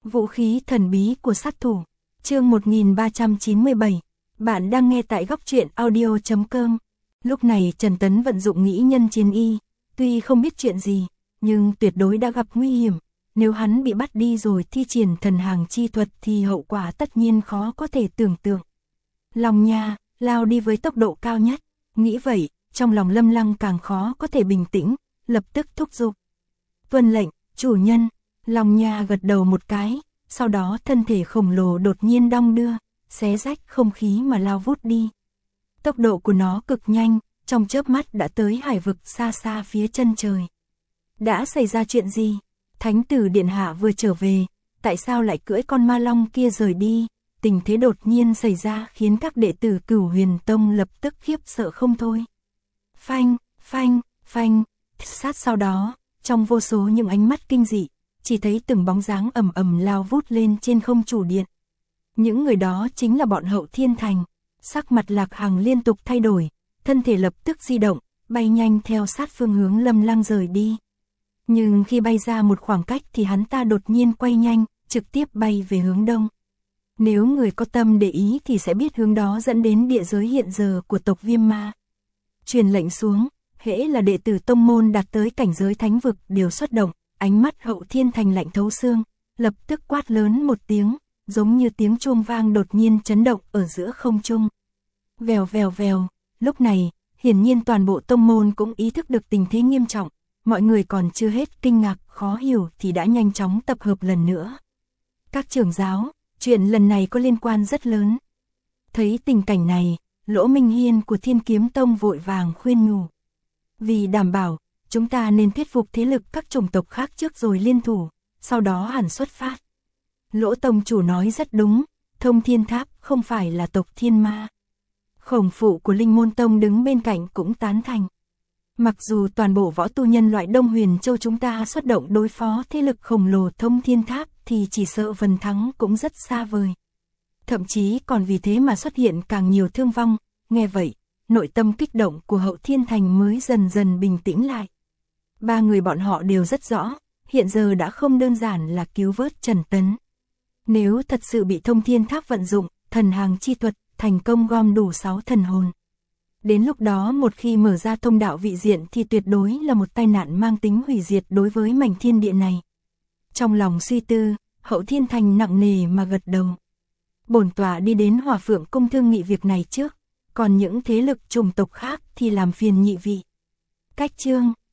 Vũ khí thần bí của sát thủ. Chương 1397. Bạn đang nghe tại góc truyện audio.com. Lúc này Trần Tấn vận dụng nghĩ nhân chiến y, tuy không biết chuyện gì, nhưng tuyệt đối đã gặp nguy hiểm. Nếu hắn bị bắt đi rồi thi triển thần hàng chi thuật thì hậu quả tất nhiên khó có thể tưởng tượng. Long Nha, lao đi với tốc độ cao nhất. Nghĩ vậy, trong lòng Lâm Lăng càng khó có thể bình tĩnh, lập tức thúc giục. Tuân lệnh, chủ nhân. Long Nha gật đầu một cái, sau đó thân thể khổng lồ đột nhiên đong đưa, xé rách không khí mà lao vút đi. Tốc độ của nó cực nhanh, trong chớp mắt đã tới hải vực xa xa phía chân trời. Đã xảy ra chuyện gì? Thánh tử điện hạ vừa trở về, tại sao lại cưỡi con ma long kia rời đi? Tình thế đột nhiên xảy ra khiến các đệ tử Cửu Huyền Tông lập tức khiếp sợ không thôi. Phanh, phanh, phanh, sát sau đó, trong vô số những ánh mắt kinh dị, chỉ thấy từng bóng dáng ầm ầm lao vút lên trên không chủ điện. Những người đó chính là bọn Hậu Thiên Thành. Sắc mặt Lạc Hằng liên tục thay đổi, thân thể lập tức di động, bay nhanh theo sát phương hướng Lâm Lăng rời đi. Nhưng khi bay ra một khoảng cách thì hắn ta đột nhiên quay nhanh, trực tiếp bay về hướng đông. Nếu người có tâm để ý thì sẽ biết hướng đó dẫn đến địa giới hiện giờ của tộc Viêm Ma. Truyền lệnh xuống, hễ là đệ tử tông môn đạt tới cảnh giới thánh vực đều xuất động, ánh mắt Hậu Thiên Thành lạnh thấu xương, lập tức quát lớn một tiếng, giống như tiếng chuông vang đột nhiên chấn động ở giữa không trung. Vèo vèo vèo, lúc này, hiển nhiên toàn bộ tông môn cũng ý thức được tình thế nghiêm trọng, mọi người còn chưa hết kinh ngạc, khó hiểu thì đã nhanh chóng tập hợp lần nữa. Các trưởng giáo, chuyện lần này có liên quan rất lớn. Thấy tình cảnh này, Lỗ Minh Hiên của Thiên Kiếm Tông vội vàng khuyên nhủ. Vì đảm bảo, chúng ta nên thuyết phục thế lực các chủng tộc khác trước rồi liên thủ, sau đó hẳn xuất phát. Lỗ Tông chủ nói rất đúng, Thông Thiên Tháp không phải là tộc Thiên Ma. Khổng phụ của Linh Môn Tông đứng bên cạnh cũng tán thành. Mặc dù toàn bộ võ tu nhân loại Đông Huyền Châu chúng ta xuất động đối phó thế lực khổng lồ Thông Thiên Tháp thì chỉ sợ phần thắng cũng rất xa vời. Thậm chí còn vì thế mà xuất hiện càng nhiều thương vong, nghe vậy, nội tâm kích động của Hậu Thiên Thành mới dần dần bình tĩnh lại. Ba người bọn họ đều rất rõ, hiện giờ đã không đơn giản là cứu vớt Trần Tấn. Nếu thật sự bị Thông Thiên Tháp vận dụng, thần hàng chi thuật, thành công gom đủ 6 thần hồn. Đến lúc đó một khi mở ra thông đạo vị diện thì tuyệt đối là một tai nạn mang tính hủy diệt đối với mảnh thiên địa này. Trong lòng suy tư, Hậu Thiên Thành nặng nề mà gật đầu. Bổn tọa đi đến Hỏa Phượng Cung thương nghị việc này trước, còn những thế lực chủng tộc khác thì làm phiền nhị vị. Cách chương